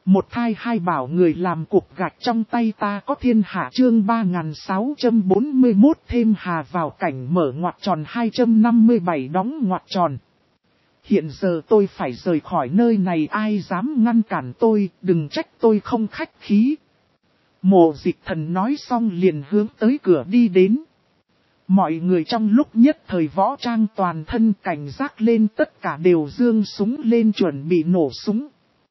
Một thai hai bảo người làm cục gạch trong tay ta có thiên hạ chương 3641 thêm hà vào cảnh mở ngoặc tròn 257 đóng ngoặc tròn. Hiện giờ tôi phải rời khỏi nơi này, ai dám ngăn cản tôi, đừng trách tôi không khách khí. Mộ Dịch Thần nói xong liền hướng tới cửa đi đến. Mọi người trong lúc nhất thời võ trang toàn thân cảnh giác lên, tất cả đều giương súng lên chuẩn bị nổ súng.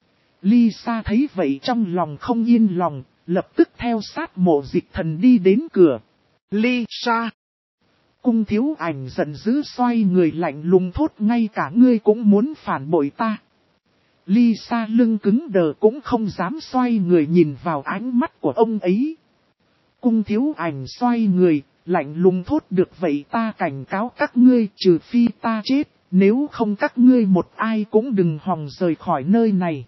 Lisa thấy vậy trong lòng không yên lòng, lập tức theo sát Mộ Dịch Thần đi đến cửa. Lisa! Cung Thiếu Ảnh giận dữ xoay người lạnh lùng thốt, ngay cả ngươi cũng muốn phản bội ta. Lisa lưng cứng đờ cũng không dám xoay người nhìn vào ánh mắt của ông ấy. Cung Thiếu Ảnh xoay người, lạnh lùng thốt, được vậy ta cảnh cáo các ngươi, trừ phi ta chết, nếu không các ngươi một ai cũng đừng hòng rời khỏi nơi này.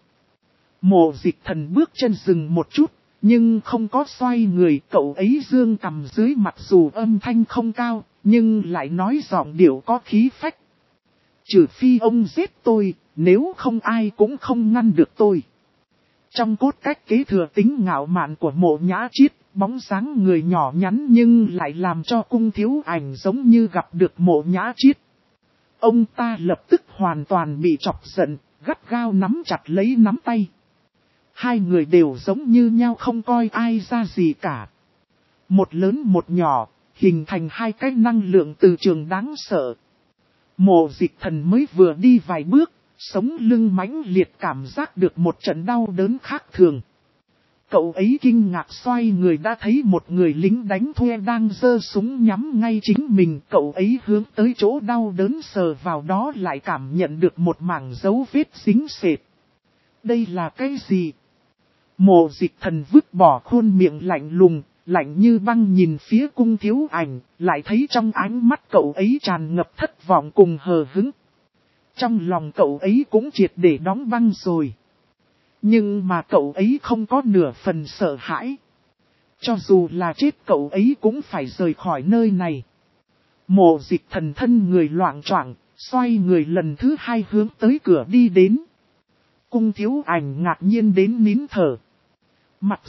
Mộ Dịch Thần bước chân dừng một chút, nhưng không có xoay người, cậu ấy dương cằm dưới, mặc dù âm thanh không cao, nhưng lại nói giọng điệu có khí phách. Trừ phi ông giết tôi, nếu không ai cũng không ngăn được tôi. Trong cốt cách kế thừa tính ngạo mạn của Mộ Nhã Chiết, bóng dáng người nhỏ nhắn nhưng lại làm cho Cung Thiếu Ảnh giống như gặp được Mộ Nhã Chiết. Ông ta lập tức hoàn toàn bị chọc giận, gắt gao nắm chặt lấy nắm tay. Hai người đều giống như nhau, không coi ai ra gì cả. Một lớn một nhỏ, hình thành hai cái năng lượng từ trường đáng sợ. Mộ Dịch Thần mới vừa đi vài bước, sống lưng mãnh liệt cảm giác được một trận đau đớn khác thường. Cậu ấy kinh ngạc xoay người đã thấy một người lính đánh thuê đang giơ súng nhắm ngay chính mình. Cậu ấy hướng tới chỗ đau đớn sờ vào đó lại cảm nhận được một mảng dấu vết dính sệt. Đây là cái gì? Mộ Dịch Thần vứt bỏ khuôn miệng lạnh lùng, lạnh như băng nhìn phía Cung Thiếu Ảnh, lại thấy trong ánh mắt cậu ấy tràn ngập thất vọng cùng hờ hững. Trong lòng cậu ấy cũng triệt để đóng băng rồi. Nhưng mà cậu ấy không có nửa phần sợ hãi. Cho dù là chết cậu ấy cũng phải rời khỏi nơi này. Mộ Dịch Thần thân người loạng choạng, xoay người lần thứ hai hướng tới cửa đi đến. Cung Thiếu Ảnh ngạc nhiên đến nín thở. Mặc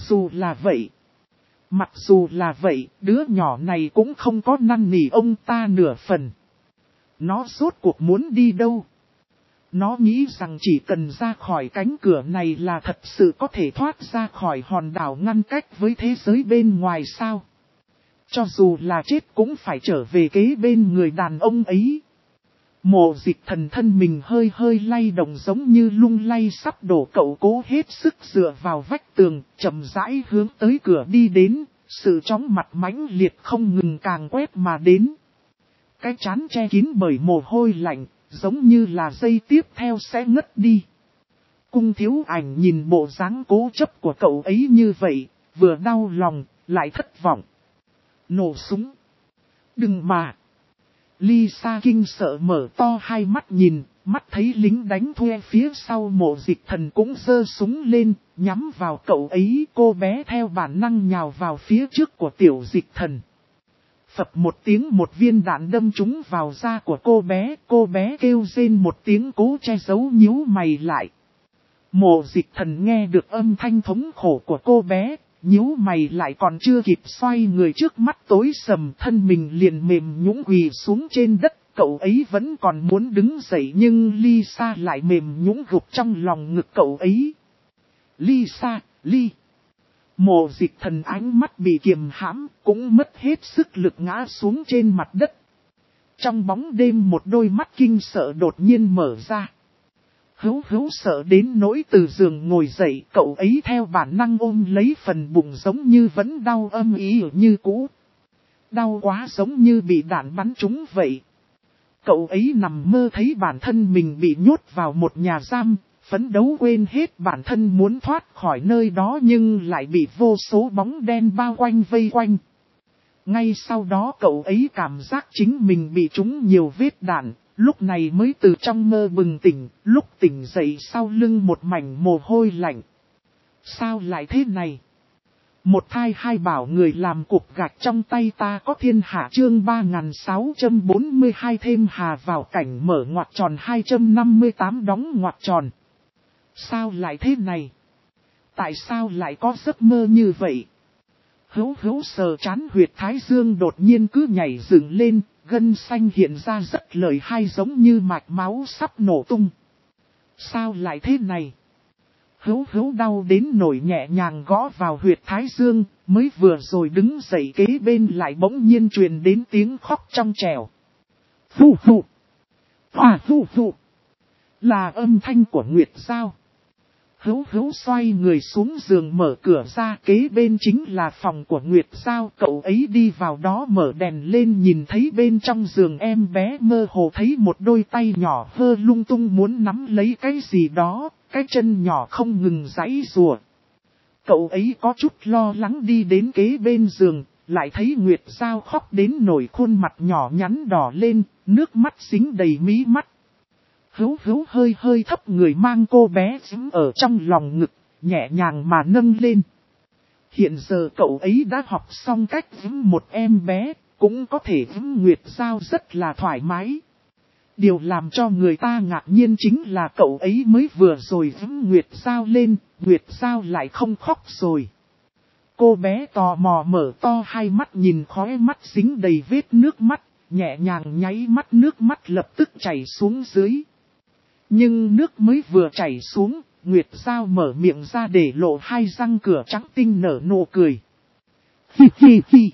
dù là vậy, đứa nhỏ này cũng không có năn nỉ ông ta nửa phần. Nó rốt cuộc muốn đi đâu? Nó nghĩ rằng chỉ cần ra khỏi cánh cửa này là thật sự có thể thoát ra khỏi hòn đảo ngăn cách với thế giới bên ngoài sao? Cho dù là chết cũng phải trở về kế bên người đàn ông ấy. Mộ Dịch Thần thân mình hơi hơi lay động giống như lung lay sắp đổ, cậu cố hết sức dựa vào vách tường, chậm rãi hướng tới cửa đi đến, sự chóng mặt mãnh liệt không ngừng càng quét mà đến. Cái trán che kín bởi mồ hôi lạnh, giống như là giây tiếp theo sẽ ngất đi. Cung Thiếu Ảnh nhìn bộ dáng cố chấp của cậu ấy như vậy, vừa đau lòng, lại thất vọng. Nổ súng. Đừng mà. Lisa kinh sợ mở to hai mắt nhìn, mắt thấy lính đánh thuê phía sau Mộ Dịch Thần cũng giơ súng lên, nhắm vào cậu ấy. Cô bé theo bản năng nhào vào phía trước của Tiểu Dịch Thần. Phập một tiếng, một viên đạn đâm trúng vào da của cô bé kêu rên một tiếng cố che giấu nhíu mày lại. Mộ Dịch Thần nghe được âm thanh thống khổ của cô bé, nhíu mày lại còn chưa kịp xoay người, trước mắt tối sầm, thân mình liền mềm nhũn quỳ xuống trên đất. Cậu ấy vẫn còn muốn đứng dậy nhưng Lisa lại mềm nhũn gục trong lòng ngực cậu ấy. Lisa. Mộ Dịch Thần ánh mắt bị kiềm hãm, cũng mất hết sức lực ngã xuống trên mặt đất. Trong bóng đêm một đôi mắt kinh sợ đột nhiên mở ra. Hữu sợ đến nỗi từ giường ngồi dậy, cậu ấy theo bản năng ôm lấy phần bụng giống như vẫn đau âm ỉ như cũ. Đau quá giống như bị đạn bắn trúng vậy. Cậu ấy nằm mơ thấy bản thân mình bị nhốt vào một nhà giam, phấn đấu quên hết bản thân muốn thoát khỏi nơi đó nhưng lại bị vô số bóng đen bao quanh vây quanh. Ngay sau đó cậu ấy cảm giác chính mình bị trúng nhiều vết đạn, lúc này mới từ trong mơ bừng tỉnh, lúc tỉnh dậy sau lưng một mảnh mồ hôi lạnh. Sao lại thế này? Một thai hai bảo người làm cục gạch trong tay ta có thiên hạ chương 3642 thêm hà vào cảnh mở ngoặc tròn 258 đóng ngoặc tròn. Sao lại thế này? Tại sao lại có giấc mơ như vậy? Hữu hữu sờ trán huyệt thái dương đột nhiên cứ nhảy dựng lên, gân xanh hiện ra rất lợi hai giống như mạch máu sắp nổ tung. Sao lại thế này? Hữu hữu đau đến nổi nhẹ nhàng gõ vào huyệt thái dương, mới vừa rồi đứng dậy kế bên lại bỗng nhiên truyền đến tiếng khóc trong trẻo. Phù phù! Hòa phù phù! Là âm thanh của Nguyệt Giao. Hữu hữu xoay người xuống giường mở cửa ra, kế bên chính là phòng của Nguyệt Giao. Cậu ấy đi vào đó mở đèn lên, nhìn thấy bên trong giường em bé mơ hồ thấy một đôi tay nhỏ hơ lung tung muốn nắm lấy cái gì đó, cái chân nhỏ không ngừng giãy giụa. Cậu ấy có chút lo lắng đi đến kế bên giường, lại thấy Nguyệt Giao khóc đến nổi khuôn mặt nhỏ nhắn đỏ lên, nước mắt dính đầy mí mắt. Hữu hữu hơi hơi thấp người mang cô bé dính ở trong lòng ngực, nhẹ nhàng mà nâng lên. Hiện giờ cậu ấy đã học xong cách dính một em bé, cũng có thể dính Nguyệt Giao rất là thoải mái. Điều làm cho người ta ngạc nhiên chính là cậu ấy mới vừa rồi dính Nguyệt Giao lên, Nguyệt Giao lại không khóc rồi. Cô bé tò mò mở to hai mắt nhìn khóe mắt dính đầy vết nước mắt, nhẹ nhàng nháy mắt nước mắt lập tức chảy xuống dưới. Nhưng nước mới vừa chảy xuống, Nguyệt Giao mở miệng ra để lộ hai răng cửa trắng tinh nở nụ cười. Hi hi hi.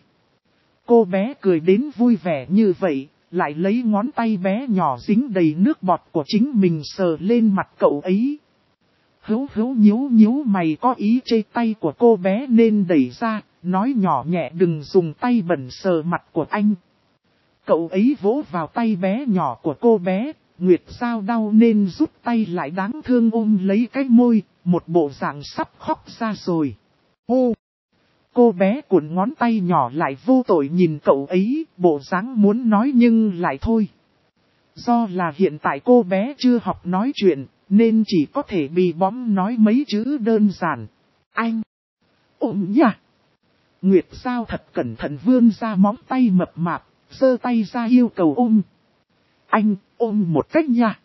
Cô bé cười đến vui vẻ như vậy, lại lấy ngón tay bé nhỏ dính đầy nước bọt của chính mình sờ lên mặt cậu ấy. Hữu hữu nhíu nhíu mày có ý chê tay của cô bé nên đẩy ra, nói nhỏ nhẹ đừng dùng tay bẩn sờ mặt của anh. Cậu ấy vỗ vào tay bé nhỏ của cô bé. Nguyệt Giao đau nên rút tay lại đáng thương ôm lấy cái môi, một bộ dạng sắp khóc ra rồi. Ô! Cô bé cuộn ngón tay nhỏ lại vô tội nhìn cậu ấy, bộ dáng muốn nói nhưng lại thôi. Do là hiện tại cô bé chưa học nói chuyện, nên chỉ có thể bì bõm nói mấy chữ đơn giản. Anh! Ôm nha! Nguyệt Giao thật cẩn thận vươn ra móng tay mập mạp, giơ tay ra yêu cầu ôm. Anh, ôm một cách nha.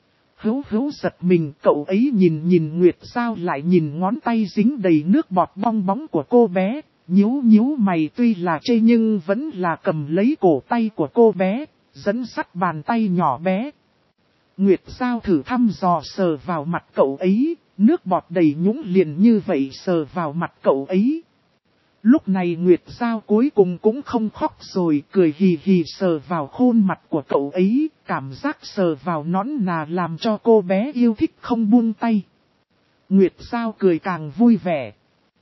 Hữu hữu giật mình, cậu ấy nhìn Nguyệt Giao lại nhìn ngón tay dính đầy nước bọt bong bóng của cô bé, nhíu nhíu mày tuy là chê nhưng vẫn là cầm lấy cổ tay của cô bé, dẫn dắt bàn tay nhỏ bé. Nguyệt Giao thử thăm dò sờ vào mặt cậu ấy, nước bọt đầy nhũng liền như vậy sờ vào mặt cậu ấy. Lúc này Nguyệt Giao cuối cùng cũng không khóc rồi, cười hì hì sờ vào khuôn mặt của cậu ấy, cảm giác sờ vào nõn nà làm cho cô bé yêu thích không buông tay. Nguyệt Giao cười càng vui vẻ.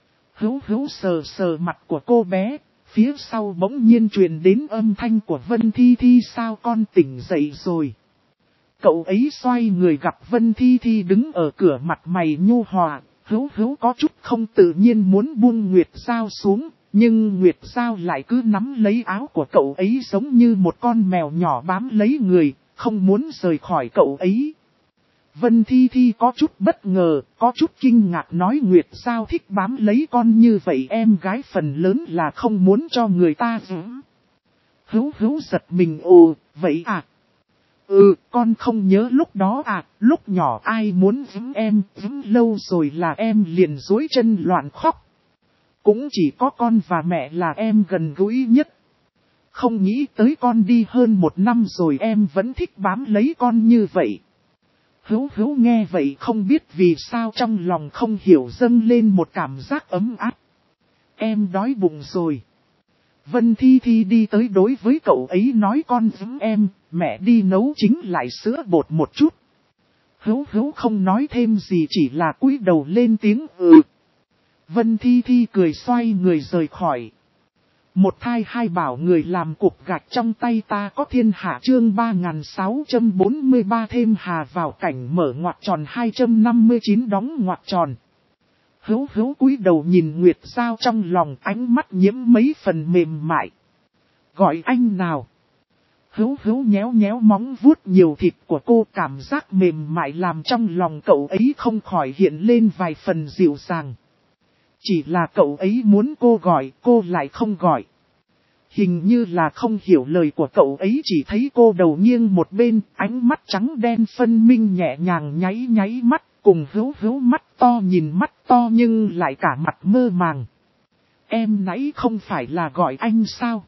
Hữu hữu sờ sờ mặt của cô bé, phía sau bỗng nhiên truyền đến âm thanh của Vân Thi Thi sao con tỉnh dậy rồi. Cậu ấy xoay người gặp Vân Thi Thi đứng ở cửa mặt mày nhu hòa. Hữu hữu có chút không tự nhiên muốn buông Nguyệt Giao xuống, nhưng Nguyệt Giao lại cứ nắm lấy áo của cậu ấy giống như một con mèo nhỏ bám lấy người, không muốn rời khỏi cậu ấy. Vân Thi Thi có chút bất ngờ, có chút kinh ngạc nói Nguyệt Giao thích bám lấy con như vậy em gái phần lớn là không muốn cho người ta giữ. Hữu hữu giật mình ồ, vậy à? Con không nhớ lúc đó à, lúc nhỏ ai muốn giấm em, giấm lâu rồi là em liền dối chân loạn khóc. Cũng chỉ có con và mẹ là em gần gũi nhất. Không nghĩ tới con đi hơn 1 năm rồi em vẫn thích bám lấy con như vậy. Hữu hữu nghe vậy không biết vì sao trong lòng không hiểu dâng lên một cảm giác ấm áp. Em đói bụng rồi. Vân Thi Thi đi tới đối với cậu ấy nói con giấm em, mẹ đi nấu chính lại sữa bột một chút. Hữu hữu không nói thêm gì chỉ là cúi đầu lên tiếng Vân Thi Thi cười xoay người rời khỏi. Một thai hai bảo người làm cục gạch trong tay ta có thiên hạ chương 3643 thêm hà vào cảnh mở ngoặc tròn 259 đóng ngoặc tròn. Hữu hữu cúi đầu nhìn Nguyệt Giao trong lòng ánh mắt nhiễm mấy phần mềm mại. Gọi anh nào. Hữu hữu nhéo nhéo móng vuốt nhiều thịt của cô cảm giác mềm mại làm trong lòng cậu ấy không khỏi hiện lên vài phần dịu dàng. Chỉ là cậu ấy muốn cô gọi cô lại không gọi. Hình như là không hiểu lời của cậu ấy chỉ thấy cô đầu nghiêng một bên ánh mắt trắng đen phân minh nhẹ nhàng nháy nháy mắt. Cùng Hữu Hữu mắt to nhìn mắt to nhưng lại cả mặt mơ màng. Em nãy không phải là gọi anh sao?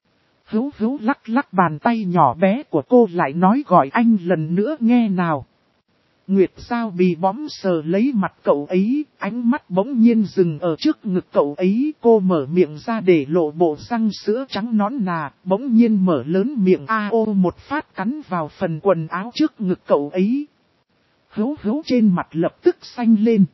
Hữu Hữu lắc lắc bàn tay nhỏ bé của cô lại nói gọi anh lần nữa nghe nào. Nguyệt Giao bị bõm sờ lấy mặt cậu ấy, ánh mắt bỗng nhiên dừng ở trước ngực cậu ấy. Cô mở miệng ra để lộ bộ răng sữa trắng nõn nà, bỗng nhiên mở lớn miệng ao một phát cắn vào phần quần áo trước ngực cậu ấy. Hữu Hữu trên mặt lập tức xanh lên.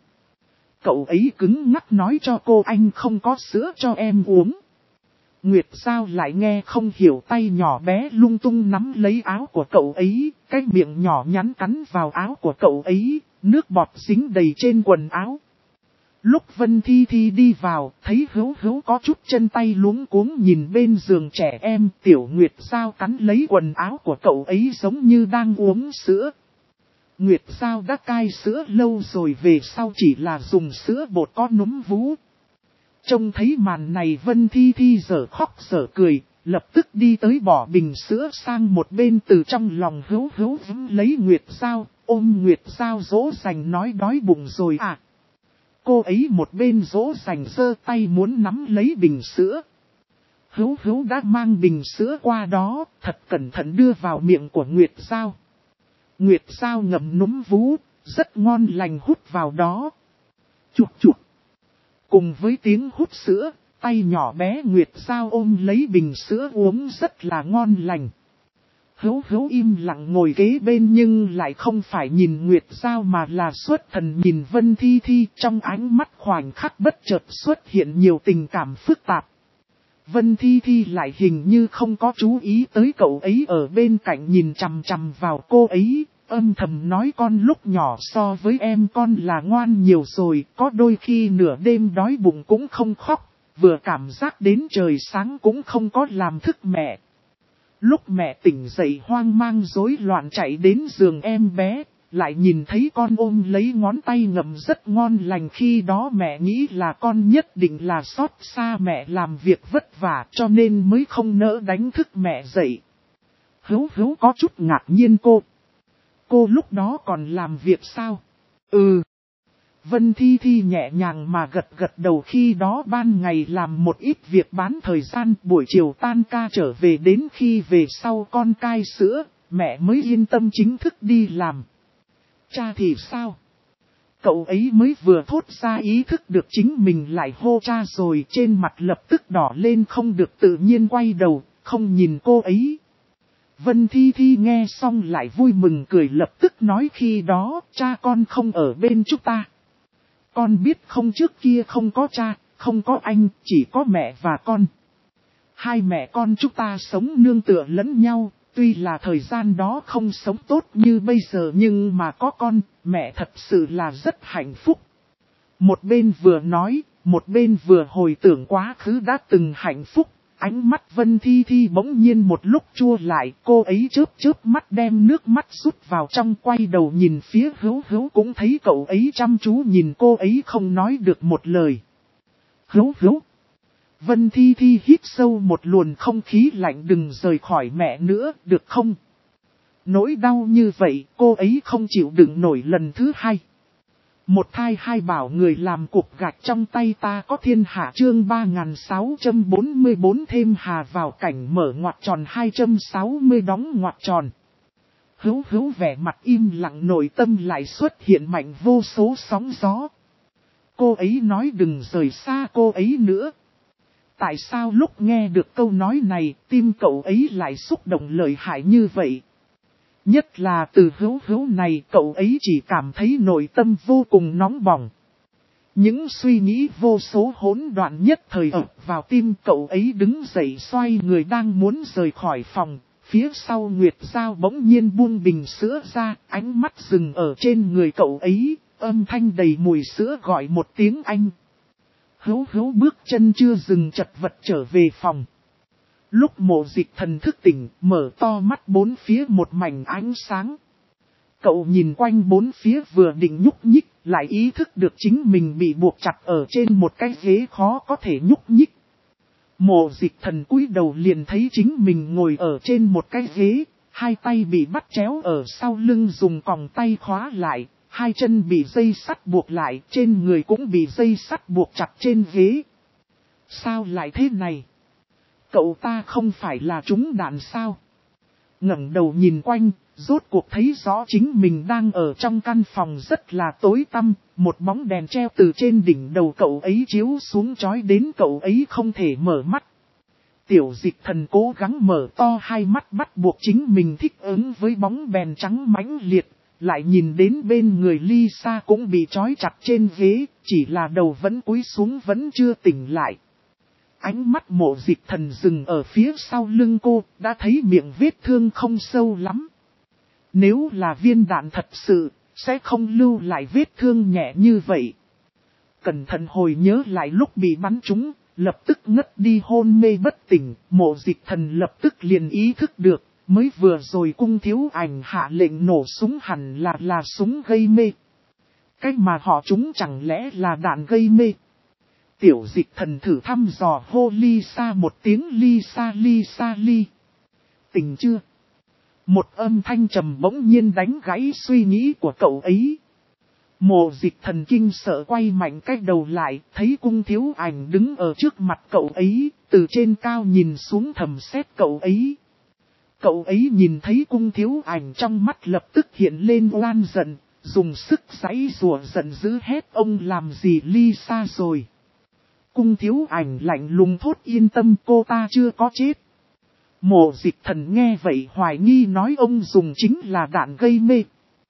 Cậu ấy cứng ngắc nói cho cô anh không có sữa cho em uống. Nguyệt Giao lại nghe không hiểu, tay nhỏ bé lung tung nắm lấy áo của cậu ấy, cái miệng nhỏ nhắn cắn vào áo của cậu ấy, nước bọt dính đầy trên quần áo. Lúc Vân Thi Thi đi vào, thấy Hữu Hữu có chút chân tay luống cuống nhìn bên giường trẻ em, tiểu Nguyệt Giao cắn lấy quần áo của cậu ấy giống như đang uống sữa. Nguyệt Giao đã cai sữa lâu rồi, về sau chỉ là dùng sữa bột có núm vú. Trông thấy màn này Vân Thi Thi dở khóc dở cười, lập tức đi tới bỏ bình sữa sang một bên, từ trong lòng Hữu Hữu lấy Nguyệt Giao, ôm Nguyệt Giao dỗ dành nói đói bụng rồi à. Cô ấy một bên dỗ dành giơ tay muốn nắm lấy bình sữa. Hữu Hữu đã mang bình sữa qua đó, thật cẩn thận đưa vào miệng của Nguyệt Giao. Nguyệt Giao ngậm núm vú, rất ngon lành hút vào đó. Chụp chụp. Cùng với tiếng hút sữa, tay nhỏ bé Nguyệt Giao ôm lấy bình sữa uống rất là ngon lành. Hữu Hữu im lặng ngồi kế bên nhưng lại không phải nhìn Nguyệt Giao mà là xuất thần nhìn Vân Thi Thi, trong ánh mắt khoảnh khắc bất chợt xuất hiện nhiều tình cảm phức tạp. Vân Thi Thi lại hình như không có chú ý tới cậu ấy ở bên cạnh nhìn chằm chằm vào cô ấy, âm thầm nói con lúc nhỏ so với em con là ngoan nhiều rồi, có đôi khi nửa đêm đói bụng cũng không khóc, vừa cảm giác đến trời sáng cũng không có làm thức mẹ. Lúc mẹ tỉnh dậy hoang mang rối loạn chạy đến giường em bé, lại nhìn thấy con ôm lấy ngón tay ngậm rất ngon lành, khi đó mẹ nghĩ là con nhất định là xót xa mẹ làm việc vất vả cho nên mới không nỡ đánh thức mẹ dậy. Hữu Hữu có chút ngạc nhiên cô lúc đó còn làm việc sao? Ừ. Vân Thi Thi nhẹ nhàng mà gật gật đầu, khi đó ban ngày làm một ít việc bán thời gian, buổi chiều tan ca trở về, đến khi về sau con cai sữa, mẹ mới yên tâm chính thức đi làm. Cha thì sao? Cậu ấy mới vừa thốt ra ý thức được chính mình lại hô cha rồi, trên mặt lập tức đỏ lên không được tự nhiên quay đầu, không nhìn cô ấy. Vân Thi Thi nghe xong lại vui mừng cười, lập tức nói khi đó cha con không ở bên chúng ta. Con biết không, trước kia không có cha, không có anh, chỉ có mẹ và con. Hai mẹ con chúng ta sống nương tựa lẫn nhau, tuy là thời gian đó không sống tốt như bây giờ nhưng mà có con, mẹ thật sự là rất hạnh phúc. Một bên vừa nói, một bên vừa hồi tưởng quá khứ đã từng hạnh phúc. Ánh mắt Vân Thi Thi bỗng nhiên một lúc chua lại, cô ấy chớp mắt đem nước mắt rút vào trong, quay đầu nhìn phía Hữu Hữu, cũng thấy cậu ấy chăm chú nhìn cô ấy không nói được một lời. Hữu Hữu. Vân Thi Thi hít sâu một luồng không khí lạnh, đừng rời khỏi mẹ nữa, được không? Nỗi đau như vậy, cô ấy không chịu đựng nổi lần thứ hai. Một thai hai bảo người làm cục gạch trong tay ta có thiên hạ, chương 3644 thêm hà vào cảnh mở ngoặc tròn 260 đóng ngoặc tròn. Hữu Hữu vẻ mặt im lặng, nội tâm lại xuất hiện mạnh vô số sóng gió. Cô ấy nói đừng rời xa cô ấy nữa. Tại sao lúc nghe được câu nói này, tim cậu ấy lại xúc động lợi hại như vậy? Nhất là từ Hữu Hữu này, cậu ấy chỉ cảm thấy nội tâm vô cùng nóng bỏng. Những suy nghĩ vô số hỗn loạn nhất thời ập vào tim cậu ấy, đứng dậy xoay người đang muốn rời khỏi phòng. Phía sau Nguyệt Giao bỗng nhiên buông bình sữa ra, ánh mắt dừng ở trên người cậu ấy, âm thanh đầy mùi sữa gọi một tiếng anh. Hữu Hữu bước chân chưa dừng chật vật trở về phòng. Lúc Mộ Dịch Thần thức tỉnh, mở to mắt, bốn phía một mảnh ánh sáng. Cậu nhìn quanh bốn phía vừa định nhúc nhích, lại ý thức được chính mình bị buộc chặt ở trên một cái ghế khó có thể nhúc nhích. Mộ Dịch Thần cúi đầu liền thấy chính mình ngồi ở trên một cái ghế, hai tay bị bắt chéo ở sau lưng dùng còng tay khóa lại, hai chân bị dây sắt buộc lại, trên người cũng bị dây sắt buộc chặt trên ghế. Sao lại thế này? Cậu ta không phải là trúng đạn sao? Ngẩng đầu nhìn quanh, rốt cuộc thấy rõ chính mình đang ở trong căn phòng rất là tối tăm, một bóng đèn treo từ trên đỉnh đầu cậu ấy chiếu xuống chói đến cậu ấy không thể mở mắt. Tiểu Dịch Thần cố gắng mở to hai mắt bắt buộc chính mình thích ứng với bóng đèn trắng mãnh liệt, lại nhìn đến bên người Lisa cũng bị trói chặt trên ghế, chỉ là đầu vẫn cúi xuống vẫn chưa tỉnh lại. Ánh mắt Mộ Dịch Thần dừng ở phía sau lưng cô, đã thấy miệng vết thương không sâu lắm. Nếu là viên đạn thật sự, sẽ không lưu lại vết thương nhẹ như vậy. Cẩn thận hồi nhớ lại lúc bị bắn trúng, lập tức ngất đi hôn mê bất tỉnh, Mộ Dịch Thần lập tức liền ý thức được, mới vừa rồi Cung Thiếu Ảnh hạ lệnh nổ súng hẳn là súng gây mê. Cách mà họ trúng chẳng lẽ là đạn gây mê. Tiểu Dịch Thần thử thăm dò hô Lisa một tiếng Lisa. Tỉnh chưa? Một âm thanh trầm bỗng nhiên đánh gãy suy nghĩ của cậu ấy. Mộ Dịch Thần kinh sợ quay mạnh cái đầu lại, thấy Cung Thiếu Ảnh đứng ở trước mặt cậu ấy, từ trên cao nhìn xuống thầm xét cậu ấy. Cậu ấy nhìn thấy Cung Thiếu Ảnh trong mắt lập tức hiện lên oan giận, dùng sức giãy giụa giận dữ hét ông làm gì Lisa rồi. Cung Thiếu Ảnh lạnh lùng thốt yên tâm cô ta chưa có chết. Mộ Dịch Thần nghe vậy hoài nghi nói ông dùng chính là đạn gây mê.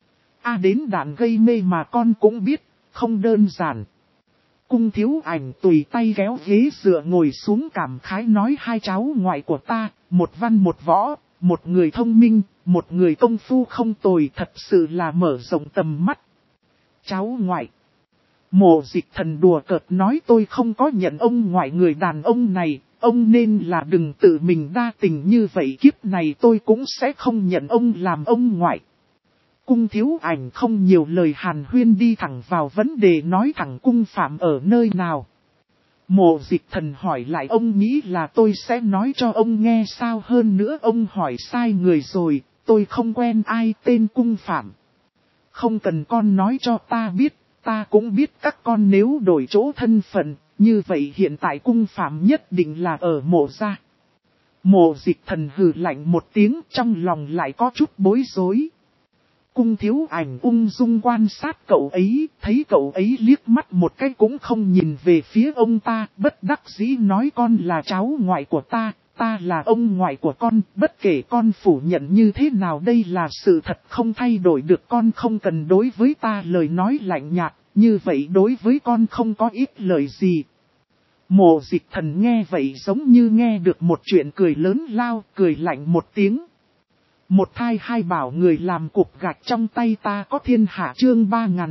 Đến đạn gây mê mà con cũng biết, không đơn giản. Cung Thiếu Ảnh tùy tay kéo ghế dựa ngồi xuống cảm khái nói hai cháu ngoại của ta, một văn một võ, một người thông minh, một người công phu không tồi thật sự là mở rộng tầm mắt. Cháu ngoại. Mộ Dịch Thần đùa cợt nói tôi không có nhận ông ngoại người đàn ông này, ông nên là đừng tự mình đa tình như vậy kiếp này tôi cũng sẽ không nhận ông làm ông ngoại. Cung Thiếu Ảnh không nhiều lời hàn huyên đi thẳng vào vấn đề nói thẳng cung phạm ở nơi nào. Mộ Dịch Thần hỏi lại ông nghĩ là tôi sẽ nói cho ông nghe sao hơn nữa ông hỏi sai người rồi, tôi không quen ai tên cung phạm. Không cần con nói cho ta biết, ta cũng biết các con nếu đổi chỗ thân phận, như vậy hiện tại cung phạm nhất định là ở mộ gia. Mộ Dịch Thần hừ lạnh một tiếng trong lòng lại có chút bối rối. Cung Thiếu Ảnh ung dung quan sát cậu ấy, thấy cậu ấy liếc mắt một cái cũng không nhìn về phía ông ta, bất đắc dĩ nói con là cháu ngoại của ta là ông ngoại của con, bất kể con phủ nhận như thế nào đây là sự thật không thay đổi được con không cần đối với ta lời nói lạnh nhạt, như vậy đối với con không có ít lời gì. Mộ Dịch Thần nghe vậy giống như nghe được một chuyện cười lớn lao, cười lạnh một tiếng. Một thai hai bảo người làm cục gạch trong tay ta có thiên hạ chương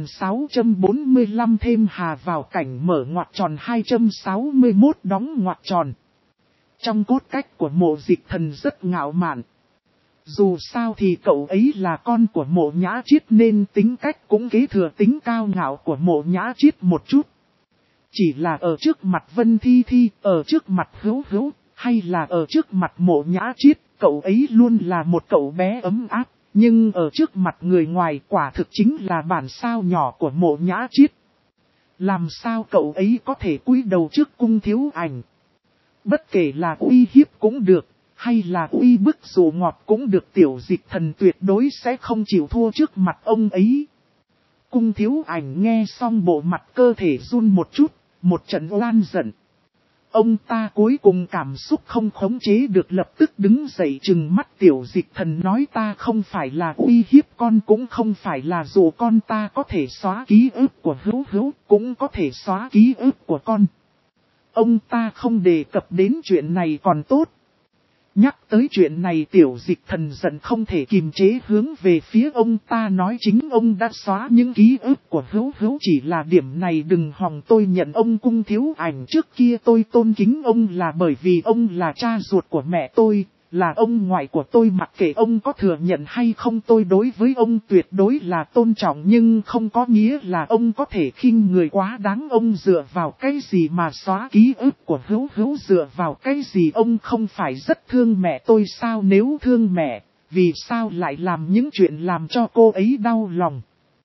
3645 thêm hà vào cảnh mở ngoặc tròn 261 đóng ngoặc tròn. Trong cốt cách của Mộ Dịch Thần rất ngạo mạn. Dù sao thì cậu ấy là con của Mộ Nhã Chiết nên tính cách cũng kế thừa tính cao ngạo của Mộ Nhã Chiết một chút. Chỉ là ở trước mặt Vân Thi Thi, ở trước mặt Hữu Hữu, hay là ở trước mặt Mộ Nhã Chiết, cậu ấy luôn là một cậu bé ấm áp, nhưng ở trước mặt người ngoài quả thực chính là bản sao nhỏ của Mộ Nhã Chiết. Làm sao cậu ấy có thể cúi đầu trước Cung Thiếu Ảnh? Bất kể là uy hiếp cũng được, hay là uy bức dụ ngọt cũng được Tiểu Dịch Thần tuyệt đối sẽ không chịu thua trước mặt ông ấy. Cung Thiếu Ảnh nghe xong bộ mặt cơ thể run một chút, một trận oan giận. Ông ta cuối cùng cảm xúc không khống chế được lập tức đứng dậy trừng mắt Tiểu Dịch Thần nói ta không phải là uy hiếp con cũng không phải là dụ con ta có thể xóa ký ức của Hữu Hữu cũng có thể xóa ký ức của con. Ông ta không đề cập đến chuyện này còn tốt. Nhắc tới chuyện này Tiểu Dịch Thần giận không thể kiềm chế hướng về phía ông ta nói chính ông đã xóa những ký ức của Hữu Hữu chỉ là điểm này đừng hòng tôi nhận ông Cung Thiếu Ảnh trước kia tôi tôn kính ông là bởi vì ông là cha ruột của mẹ tôi, là ông ngoại của tôi mặc kệ ông có thừa nhận hay không tôi đối với ông tuyệt đối là tôn trọng nhưng không có nghĩa là ông có thể khinh người quá đáng ông dựa vào cái gì mà xóa ký ức của Hữu Hữu dựa vào cái gì ông không phải rất thương mẹ tôi sao nếu thương mẹ, vì sao lại làm những chuyện làm cho cô ấy đau lòng.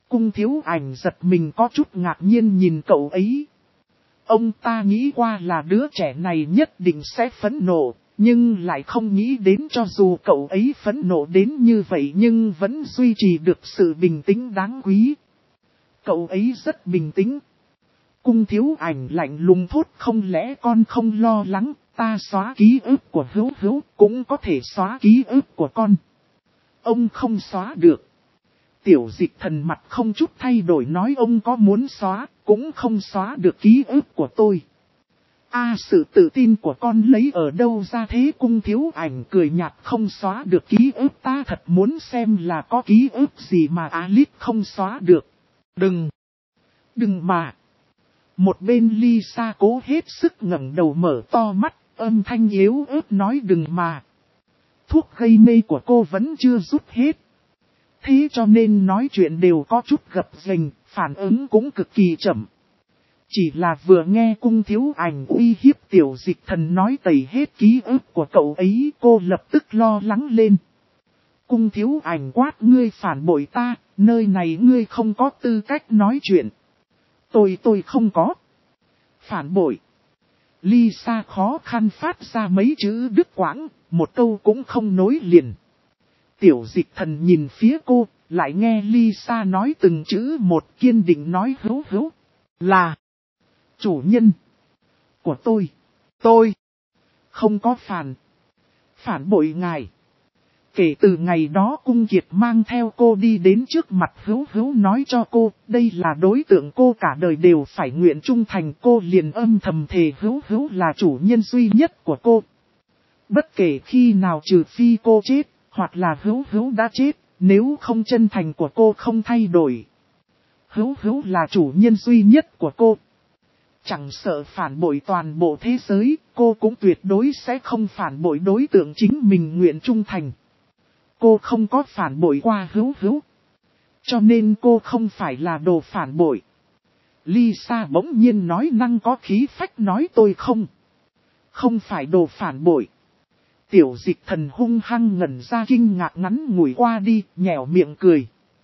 Cung Thiếu Ảnh giật mình có chút ngạc nhiên nhìn cậu ấy. Ông ta nghĩ qua là đứa trẻ này nhất định sẽ phẫn nộ, nhưng lại không nghĩ đến cho dù cậu ấy phẫn nộ đến như vậy nhưng vẫn duy trì được sự bình tĩnh đáng quý. Cậu ấy rất bình tĩnh. Cung Thiếu Ảnh lạnh lùng thốt, không lẽ con không lo lắng, ta xóa ký ức của Hữu Hữu cũng có thể xóa ký ức của con. Ông không xóa được. Tiểu Dịch Thần mặt không chút thay đổi nói, ông có muốn xóa, cũng không xóa được ký ức của tôi. Sự tự tin của con lấy ở đâu ra thế? Cung Thiếu Ảnh cười nhạt, không xóa được ký ức, ta thật muốn xem là có ký ức gì mà Alice không xóa được. Đừng mà. Một bên Lisa cố hết sức ngẩng đầu mở to mắt, âm thanh yếu ớt nói đừng mà. Thuốc gây mê của cô vẫn chưa rút hết. Thế cho nên nói chuyện đều có chút gập ghềnh, phản ứng cũng cực kỳ chậm. Chỉ là vừa nghe Cung Thiếu Ảnh uy hiếp Tiểu Dịch Thần nói tẩy hết ký ức của cậu ấy, cô lập tức lo lắng lên. Cung Thiếu Ảnh quát, ngươi phản bội ta, nơi này ngươi không có tư cách nói chuyện. Tôi không có. Phản bội. Lisa khó khăn phát ra mấy chữ đứt quãng, một câu cũng không nối liền. Tiểu Dịch Thần nhìn phía cô, lại nghe Lisa nói từng chữ một, kiên định nói, Hữu Hữu là chủ nhân của tôi không có phản bội ngài. Kể từ ngày đó Cung Kiệt mang theo cô đi đến trước mặt Hữu Hữu nói cho cô, đây là đối tượng cô cả đời đều phải nguyện trung thành, cô liền âm thầm thề Hữu Hữu là chủ nhân duy nhất của cô. Bất kể khi nào trừ phi cô chết, hoặc là Hữu Hữu đã chết, nếu không chân thành của cô không thay đổi. Hữu Hữu là chủ nhân duy nhất của cô. Chẳng sợ phản bội toàn bộ thế giới, cô cũng tuyệt đối sẽ không phản bội đối tượng chính mình nguyện trung thành. Cô không có phản bội qua Hữu Hữu. Cho nên cô không phải là đồ phản bội. Lisa bỗng nhiên nói năng có khí phách nói tôi không phải đồ phản bội. Tiểu Dịch Thần hung hăng ngẩn ra kinh ngạc ngắn ngủi qua đi, nhẻo miệng cười.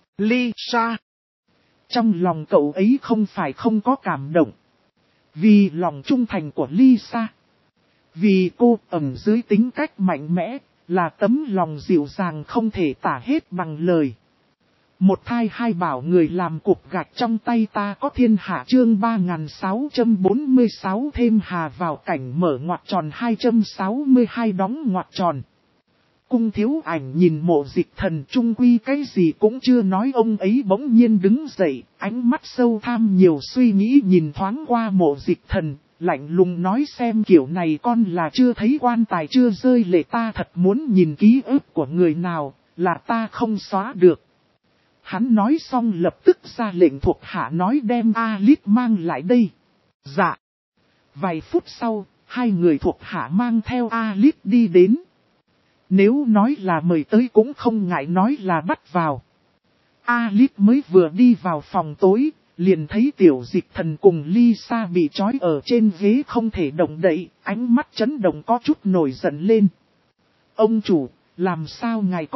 Lisa! Trong lòng cậu ấy không phải không có cảm động. Vì lòng trung thành của Lisa. Vì cô ẩn dưới tính cách mạnh mẽ, là tấm lòng dịu dàng không thể tả hết bằng lời. Một thai hai bảo người làm cục gạch trong tay ta có thiên hạ chương 3646 thêm hà vào cảnh mở ngoặc tròn 262 đóng ngoặc tròn. Cung Thiếu Ảnh nhìn Mộ Dịch Thần trung quy cái gì cũng chưa nói, ông ấy bỗng nhiên đứng dậy, ánh mắt sâu tham nhiều suy nghĩ nhìn thoáng qua Mộ Dịch Thần, lạnh lùng nói xem kiểu này con là chưa thấy quan tài chưa rơi lệ, ta thật muốn nhìn ký ức của người nào, là ta không xóa được. Hắn nói xong lập tức ra lệnh thuộc hạ nói đem Alice mang lại đây. Dạ. Vài phút sau, hai người thuộc hạ mang theo Alice đi đến. Nếu nói là mời tới cũng không ngại nói là bắt vào. Alice mới vừa đi vào phòng tối, liền thấy Tiểu Dịch Thần cùng Lisa bị trói ở trên ghế không thể động đậy, ánh mắt chấn động có chút nổi giận lên. Ông chủ, làm sao ngài